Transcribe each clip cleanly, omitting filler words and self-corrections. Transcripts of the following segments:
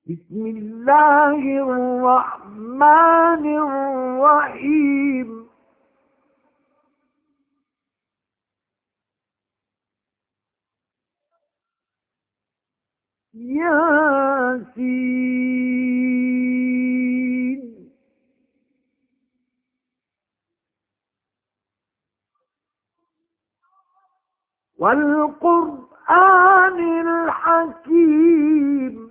بسم الله الرحمن الرحيم ياسين والقرآن الحكيم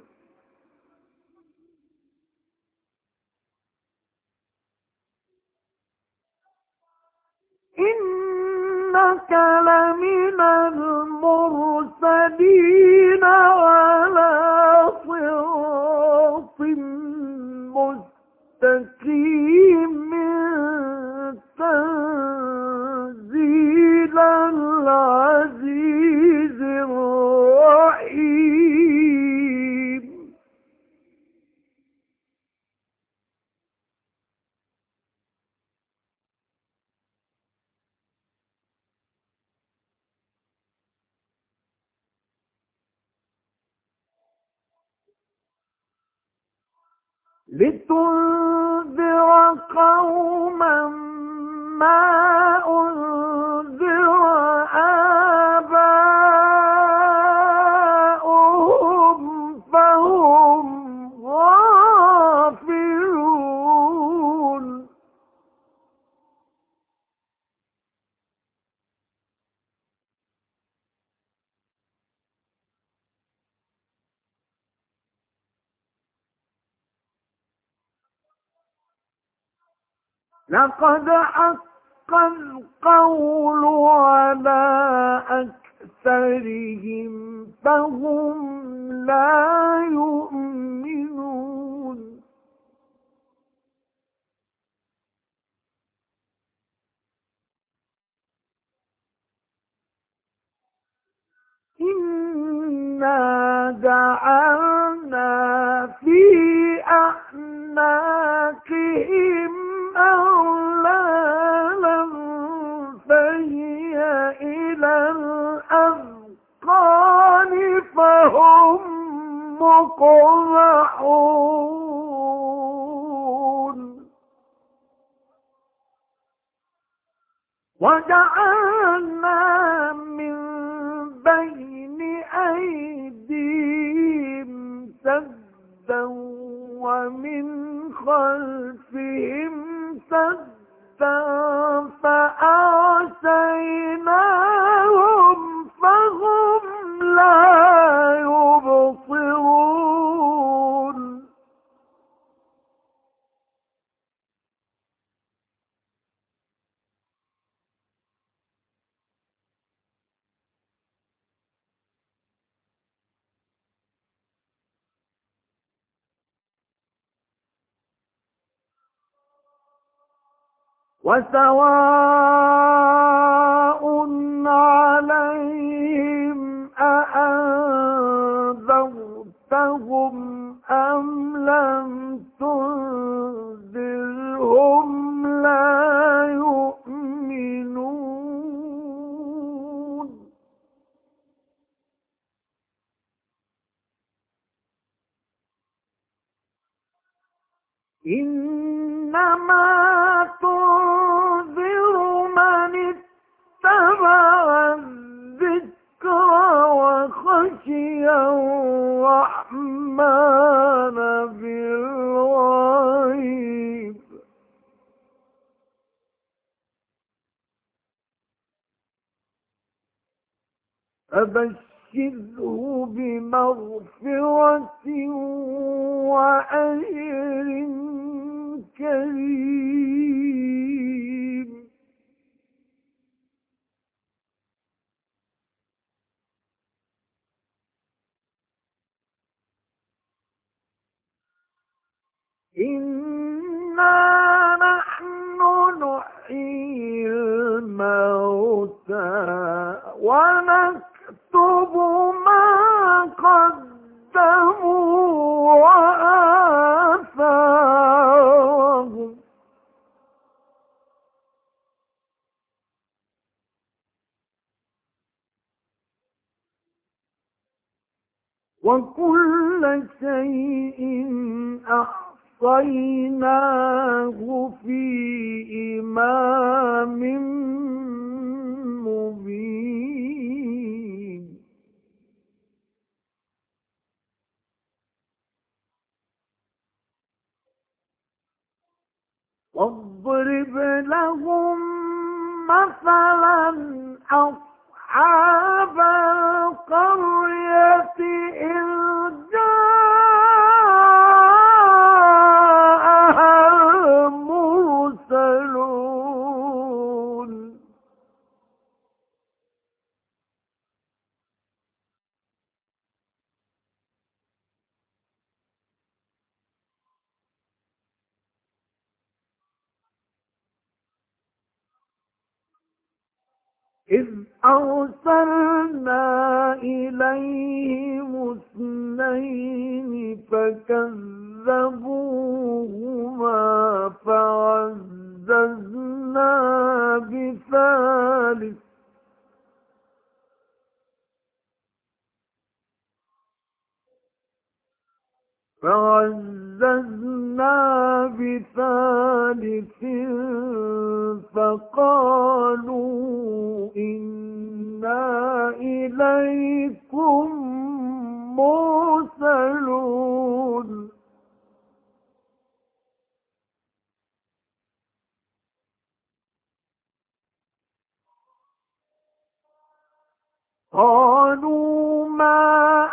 إنك لمن المرسلين على صراط مستقيم تنزيل العزيز الرحيم لتنذر قوما ما أنذر آباؤهم فهم غافلون لقد حق القول على أكثرهم فهم لا يؤمنون إنا جعلنا في أعناقهم أغلالا فهي إلى الأذقان فهم مقمحون وجعلنا من بين أيديهم سدا ومن خلفهم سدا فأغشيناهم فهم لا يبصرون وسواء عليهم أأنذرتهم أم لم تنذرهم لا يؤمنون إنما تنذر من اتبع الذكر وخشي الرحمن بالغيب فبشره بمغفرة وأجر كريم إنا نحن نحيي الموتى ونكتب ما قدموا وآثارهم وكل كل شيء أحصيناه في إمام مبين واضرب لهم مثلا أصحاب القرية إذ جاءها المرسلون إذ أرسلنا إليهم اثنين فكذبوهما فعززنا بثالث فقالوا إنا إليكم مرسلون قالوا ما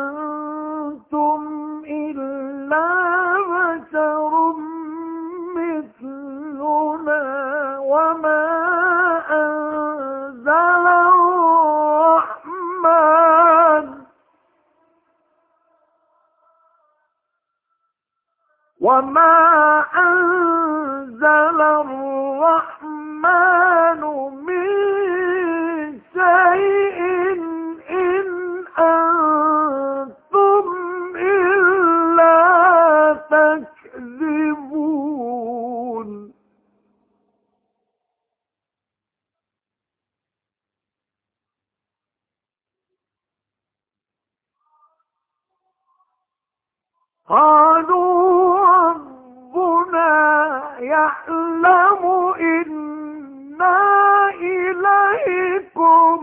أنتم إلا بشر مثلنا وما أنزل الرحمن من شيء إن أنتم إلا تكذبون قالوا ربنا يعلم إنا إليكم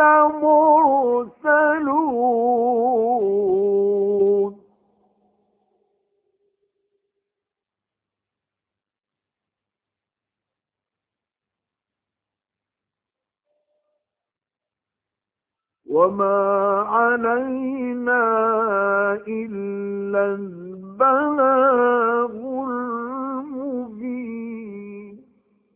لمرسلون وما علينا إلا البلاغ المبين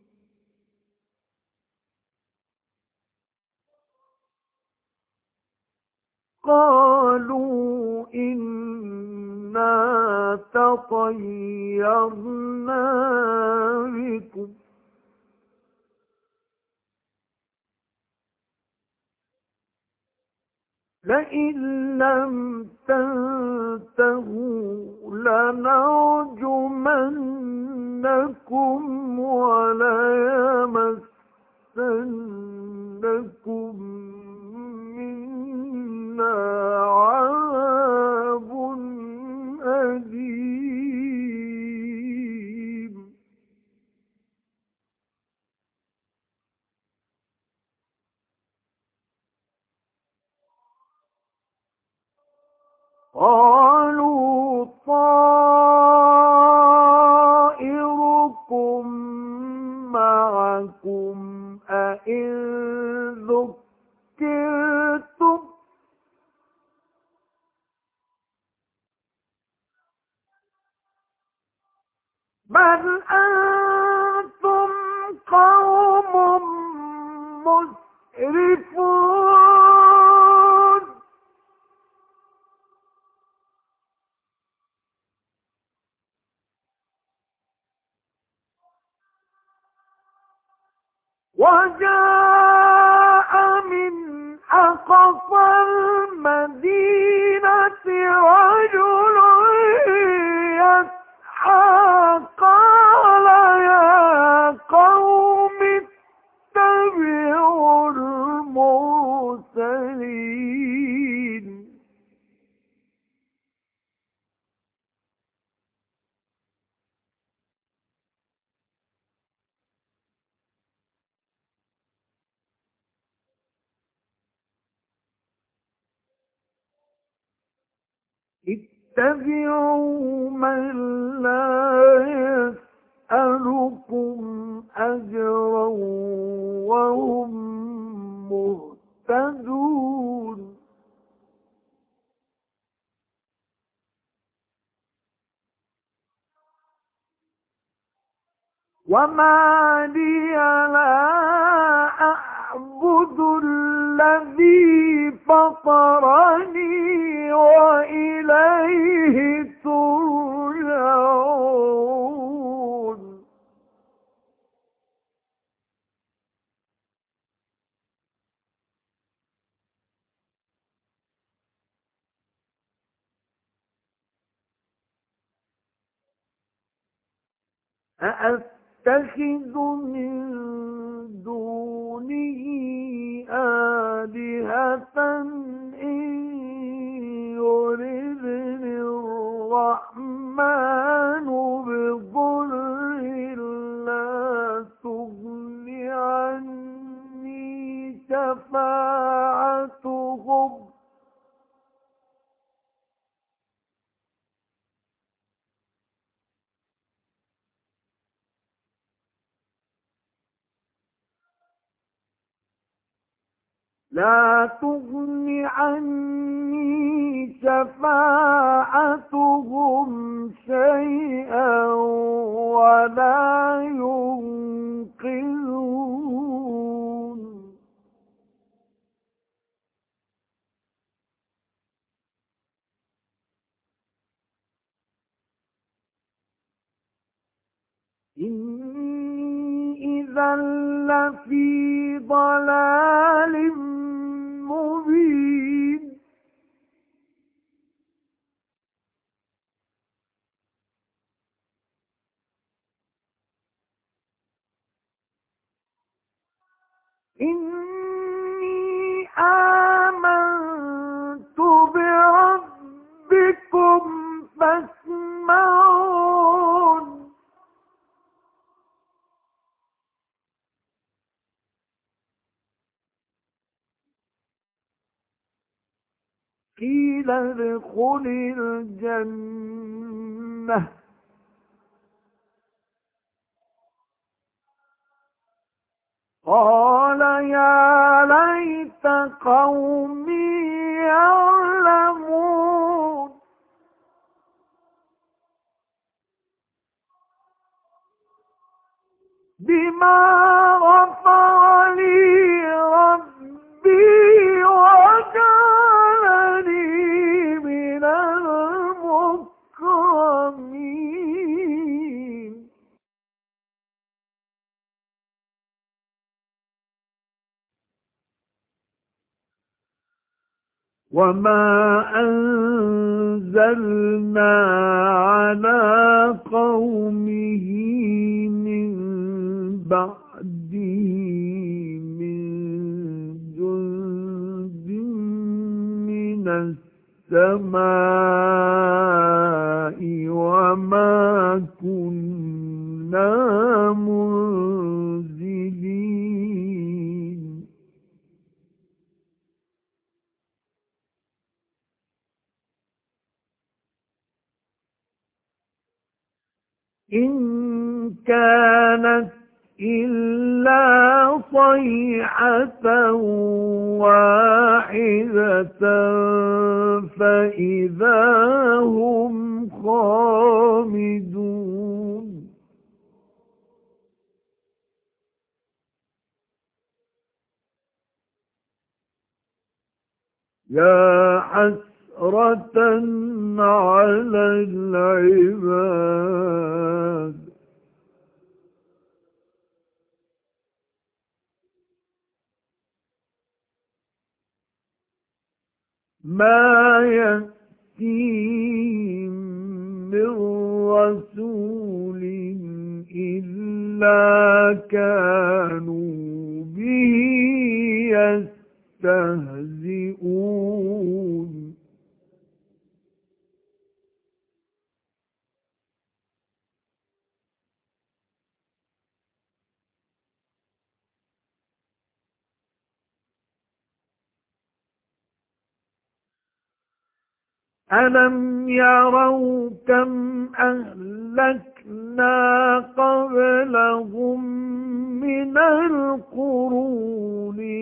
قالوا إنا تطيرنا بكم لئن لم تنتهوا لنرجمنكم وليمسنكم منا عذاب أليم قالوا طائركم معكم أئن ذكرتم بل أنتم قوم مسرفون وجاء من أقصى المدينة رجل يسعى قال يا قوم اتبعوا المرسلين اتبعوا من لا يسألكم أجرا وهم مهتدون. وما لي لا أعبد الذي فطرني وإليه ترجعون. أأتخذ من دونه آلهة إن يردني الرحمن بضر لا تغن عني شفاعتهم شيئا ولا ينقذون. إني إذا لفي ضلال مبين. إني آمنت بربكم فاسمعون. قيل ادخل الجنة قال يا ليت قومي يعلمون. بما غفر لي ربي وجعلني من المكرمين. وما أنزلنا على قومه من بعده من جند من السماء وما كنا منزلين. إن كانت إلا صيحة واحدة فإذا هم خامدون. يا حسرة على العباد ما يأتيهم من رسول إلا كانوا به يستهزئون. ألم يروا كم أهلكنا قبلهم من القرون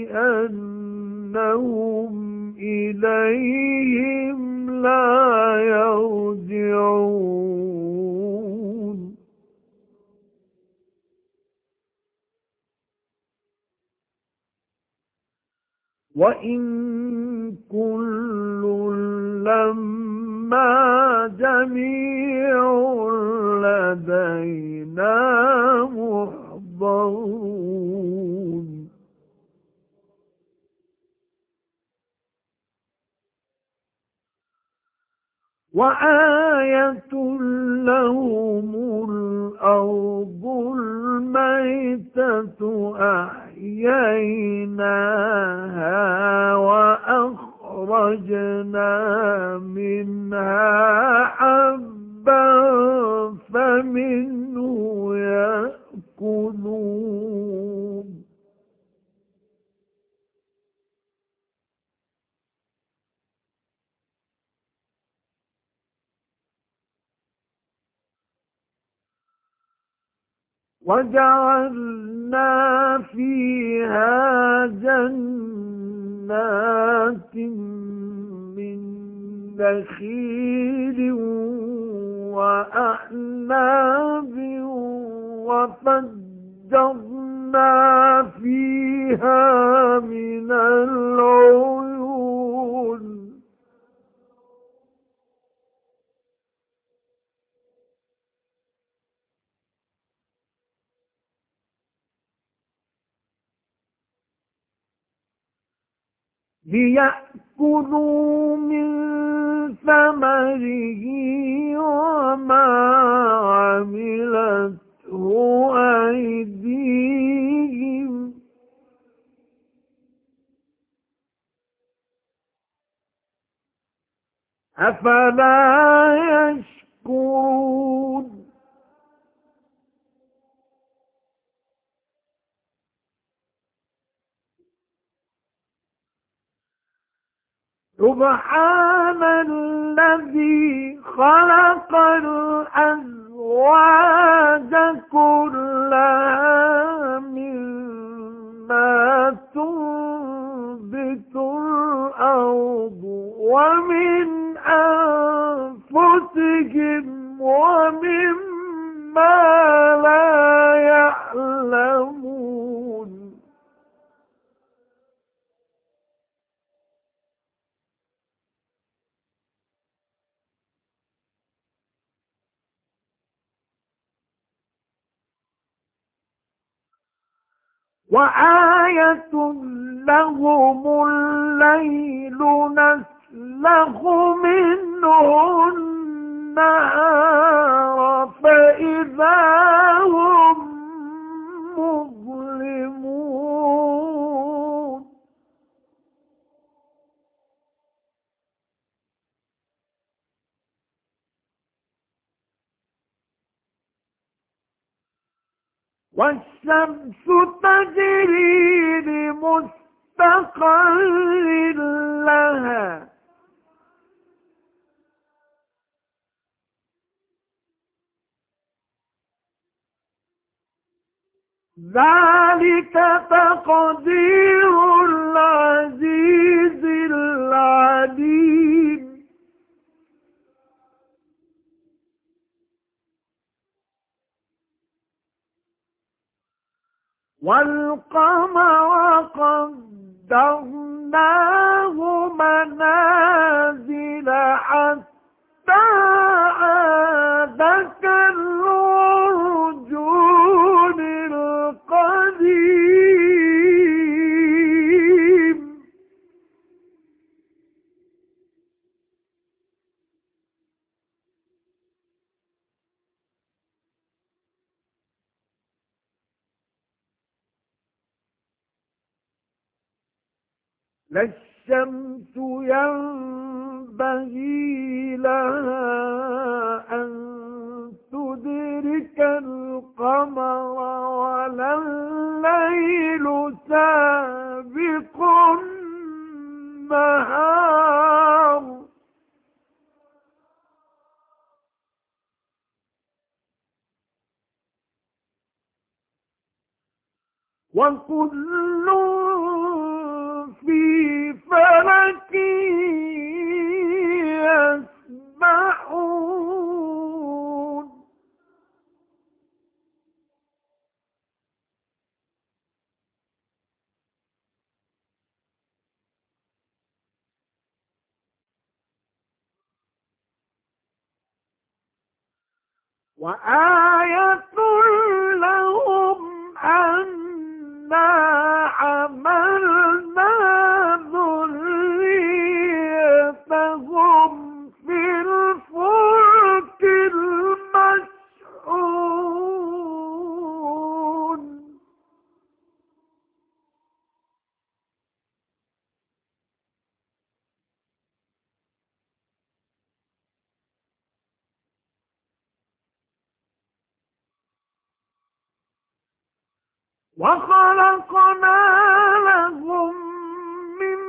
أنهم إليهم لا يرجعون وإن كل لما جميع لدينا محضرون وآية لهم الأرض الميتة أحييناها وأخرجنا منها حبا فمنه يأكلون وجعلنا فيها جنات من نخيل وأعناب وفجرنا فيها من العيون ليأكلوا من ثمره وما عملته أيديهم أفلا يشكرون سبحان الذي خلق الأزواج كلها مما تنبت الأرض ومن أنفسهم ومما لا يعلمون وآية لهم الليل نسلخ منه النهار فإذا هم مظلمون والشمس تجري لمستقر لها ذلك تقدير العزيز العليم والقمر قدرناه منازل حتى عاد كالعرجون القديم لا الشمس ينبغي لها أن تدرك القمر ولا الليل سابق النهار وكل في فلك يسبحون وآية لهم أنا حملنا ذريتهم في الفلك المشحون وخلقنا لهم من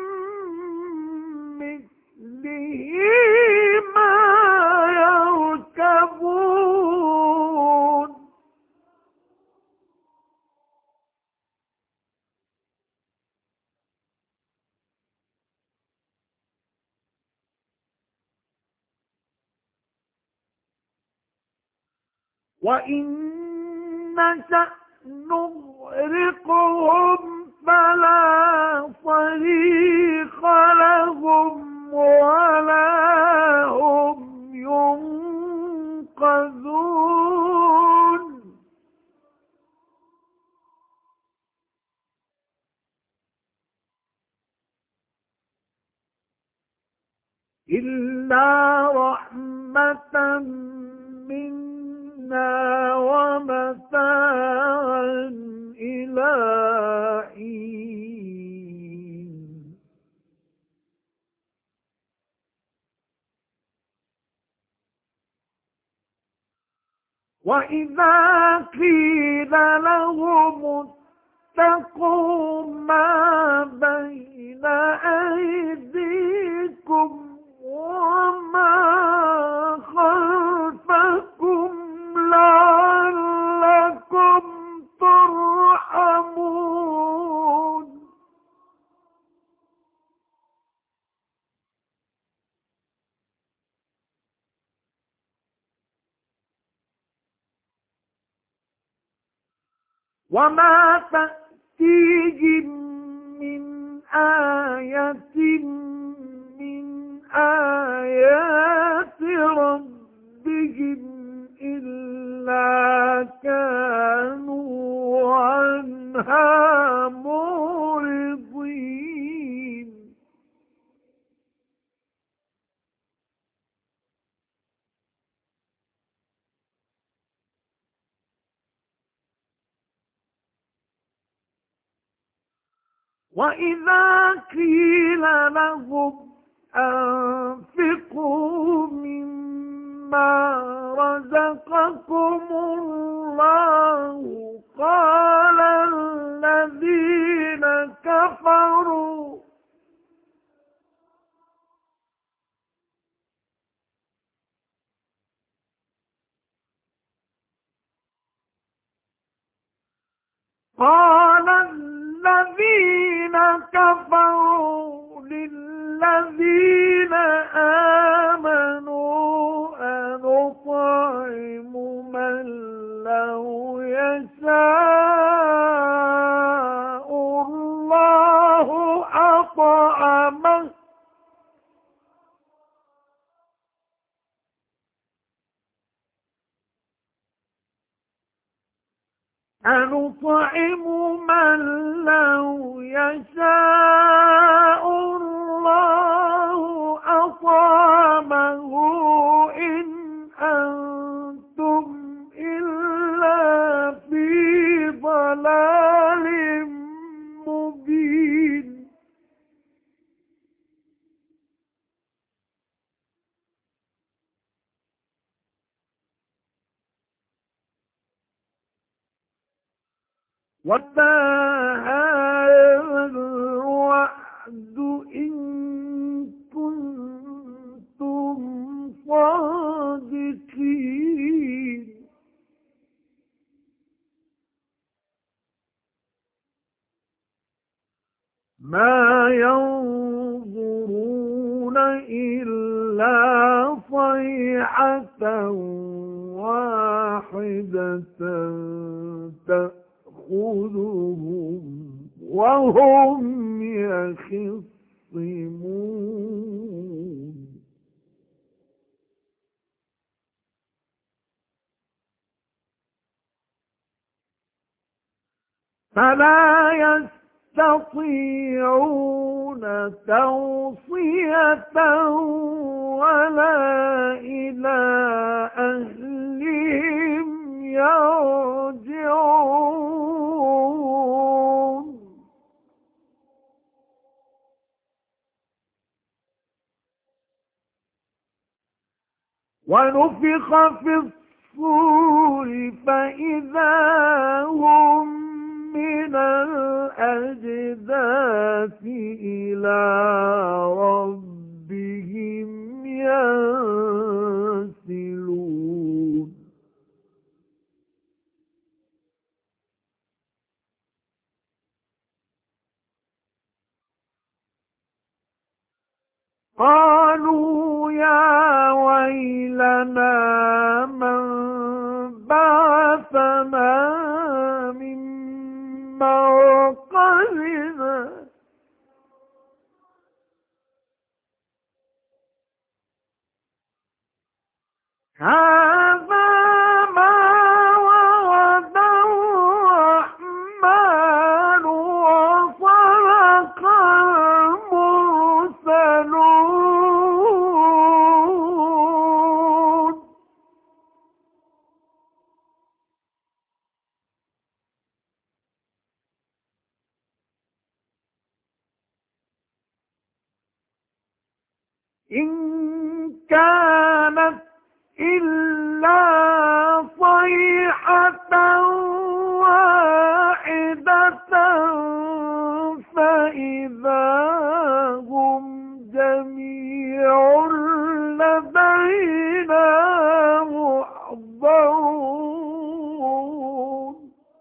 مثله ما يركبون وإن نشأ نغرقهم فلا صريخ لهم ولا هم ينقذون إلا رحمة منا ومتاعا إلى حين وإذا قيل لهم اتقوا ما بين أيديكم وما خلفكم لعلكم ترحمون وما تأتيهم من آية من آيات ربهم إلا كانوا عنها معرضين وإذا قيل لهم أنفقوا مما رزقكم الله قال الذين كفروا للذين آمنوا أنطعم من لو يشاء الله أطعمه أنطعم من لو يشاء الله أطعمه إن أنتم إلا في ضلال مبين وما هذا الوعد إن كنتم صادقين واحدة تأخذهم وهم يخصمون فلا يستطيعون توصية ولا إلى أهلهم يرجعون ونفخ في الصور فإذا هم من الأجداث إلى ربهم ينسلون قالوا يا ويلنا من بعثنا من مرقدنا هذا ما وعد الرحمن وصدق المرسلون إن كانت إلا صيحة واحدة فإذا هم جميع لدينا محضرون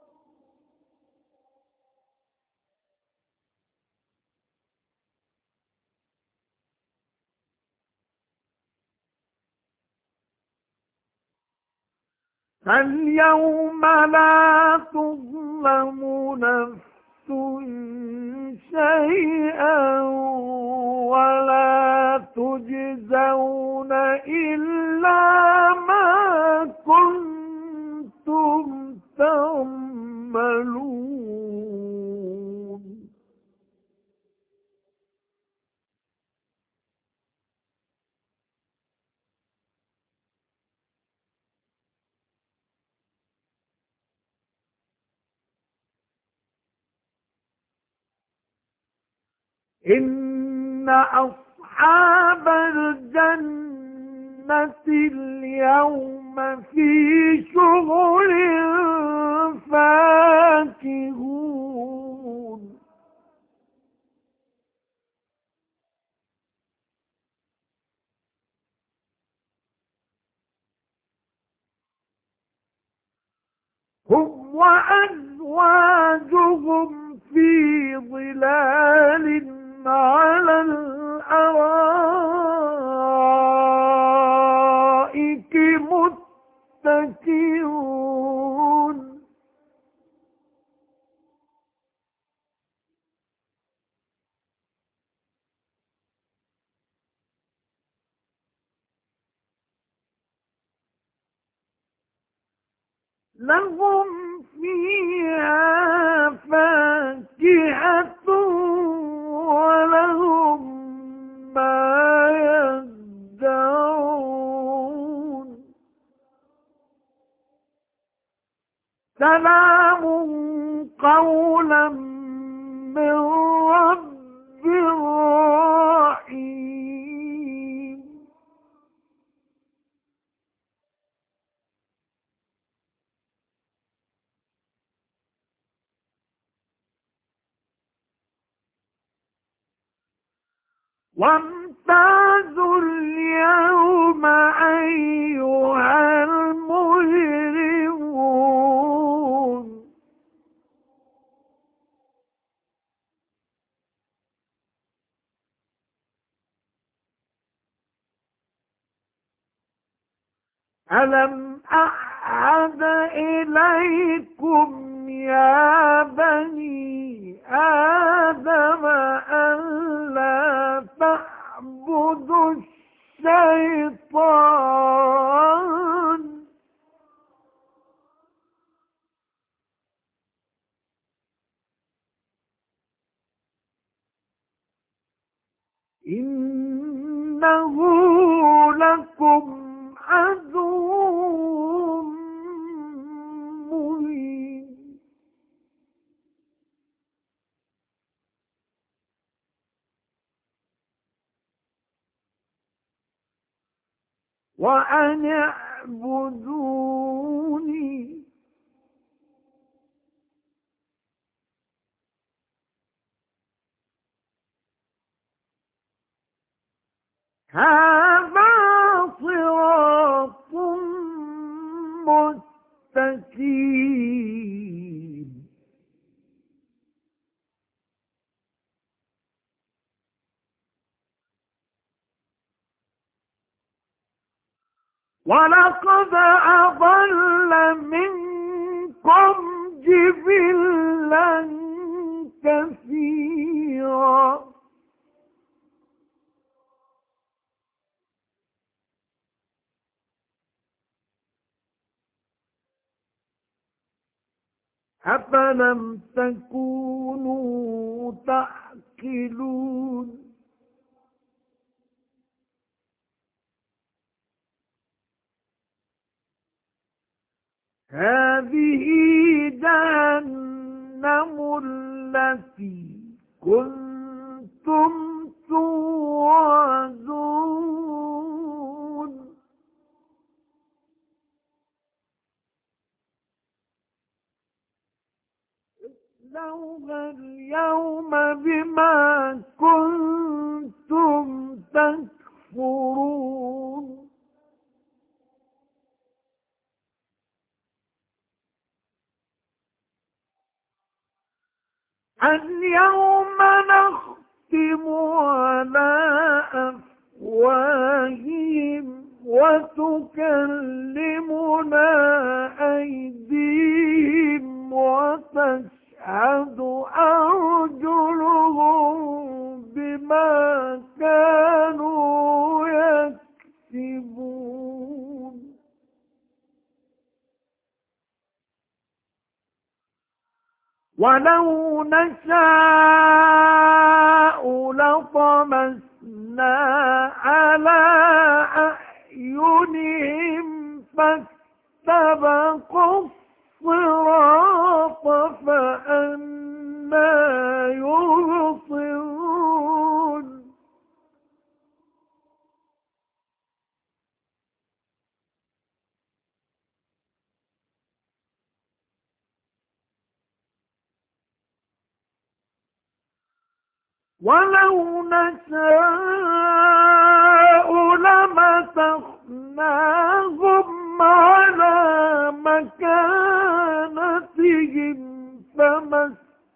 فاليوم لا تظلم نفس شيئا ولا تجزون إلا ما كنتم تعملون إن أصحاب الجنة اليوم في شغل فاكهون هم وأزواجهم في ظلال على الأرائك متكئون لهم فيها فاكهة ولهم ما يدعون سلام قولا من رب رحيم وامتازوا اليوم أيها المجرمون ألم أعهد إليكم يا بني آدم أن لا تعبدوا الشيطان إنه لكم عدو مبين وأن اعبدوني هذا صراط مستقيم ولقد أضل منكم جبلا كثيرا أفلم تكونوا تعقلون هذه جهنم التي كنتم توعدون اصلوها اليوم بما كنتم تكفرون اليوم نختم على أفواههم وتكلمنا أيديهم وتشهد أرجلهم بما كانوا يكسبون ولو نشاء لطمسنا على أعينهم فاستبقوا الصراط فأنى يبصرون ولو نشاء لمسخناهم على مكانتهم فما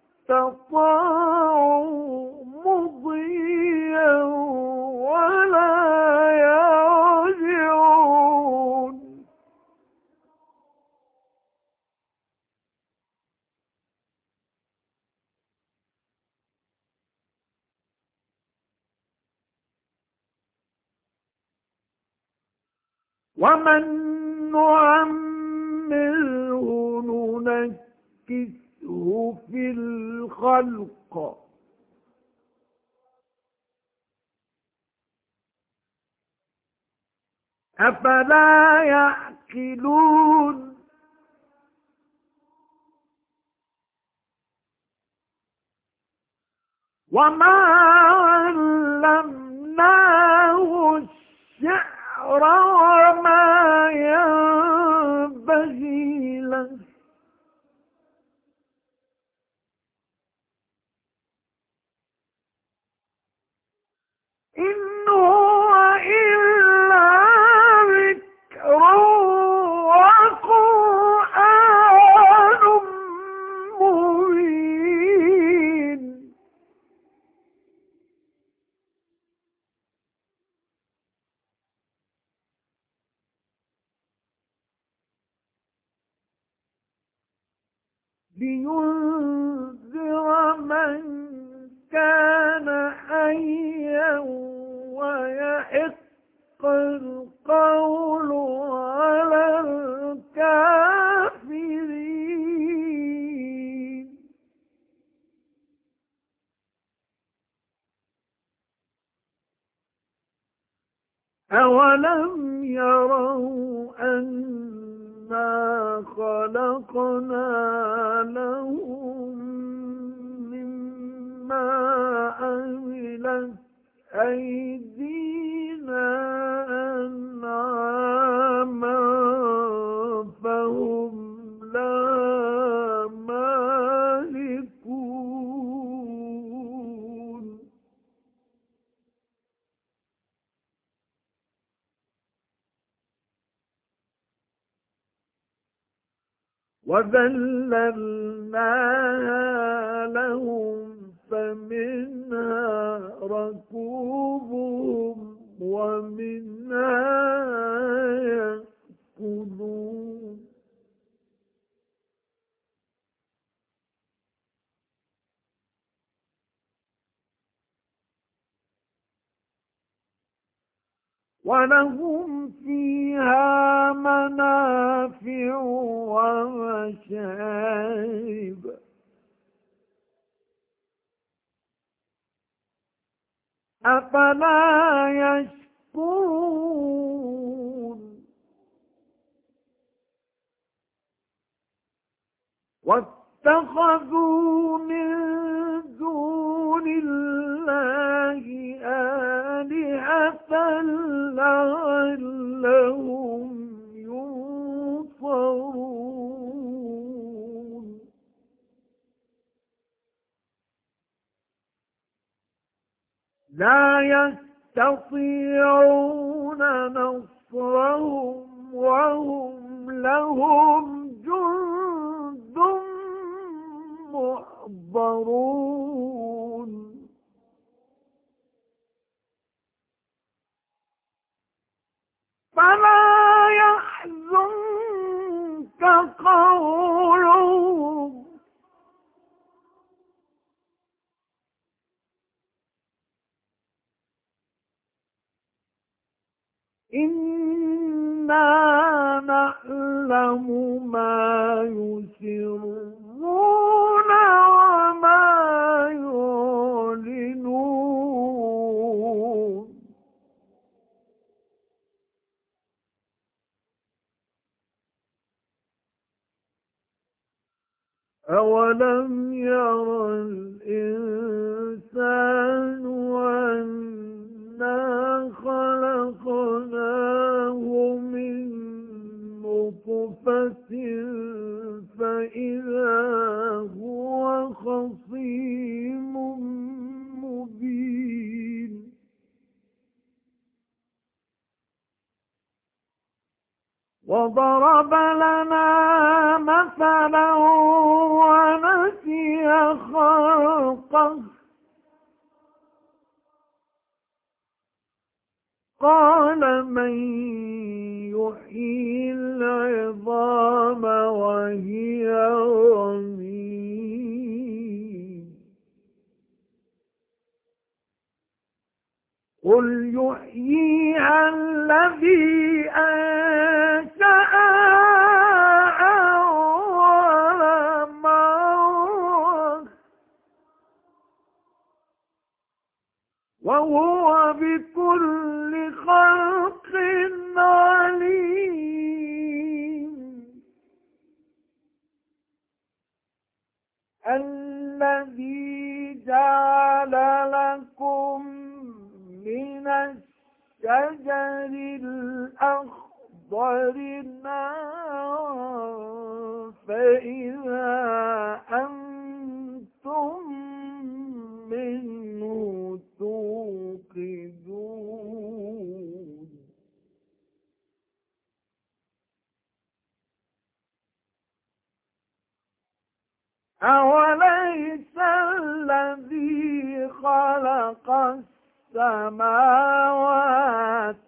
استطاعوا مضيا ولا يرجعون ومن نعمره ننكسه في الخلق أفلا يعقلون وما علمناه الشعر وما ينبغي له إن هو إلا ذكر وقرآن مبين لينذر من كان حيا ويحق القول على الكافرين. أولم يروا أنا خلقنا لهم مما عملت أيدينا أنعاما فهم لها مالكون. وذللناها لهم فمنها ركوبهم ومنها يأكلون. ولهم فيها منافع ومشارب أفلا يشكرون. واتخذوا من دون الله آلهة لعلهم ينصرون. لا يستطيعون نصرهم وهم لهم جند محضرون. فلا يحزنك قولهم إنا نعلم ما يسرون وما يعلنون. أولم ير الإنسان أنا خلقناه من نطفة فإذا هو خصيم مبين. وضرب لنا مثلا ونسي خلقه قال من يحيي العظام وهي رميم قل يحييها الذي أنشأها أول مرة وهو بكل خلق عليم. الذي جعل لكم من الشجر الأخضر نارا فإذا أنتم منه توقدون. أوليس الذي خلق السماوات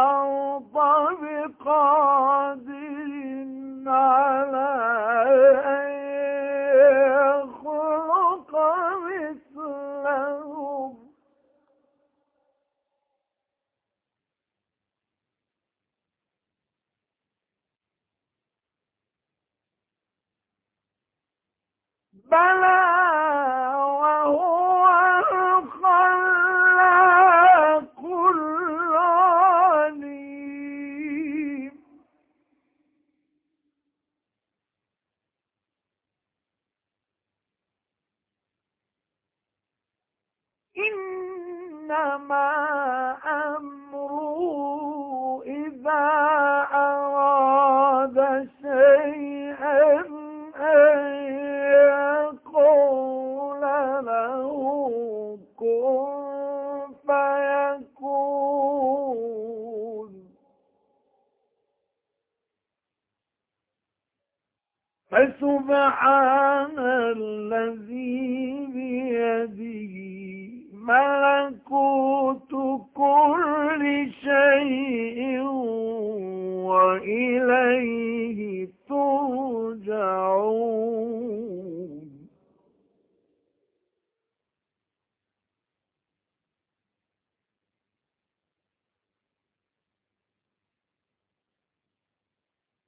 والأرض بقادر على بلى وهو الخلاق العليم إنما أمره إذا أراد شيئا أن يقول له كن فيكون فسبحان الذي بيده ملكوت كل شيء وإليه ترجعون.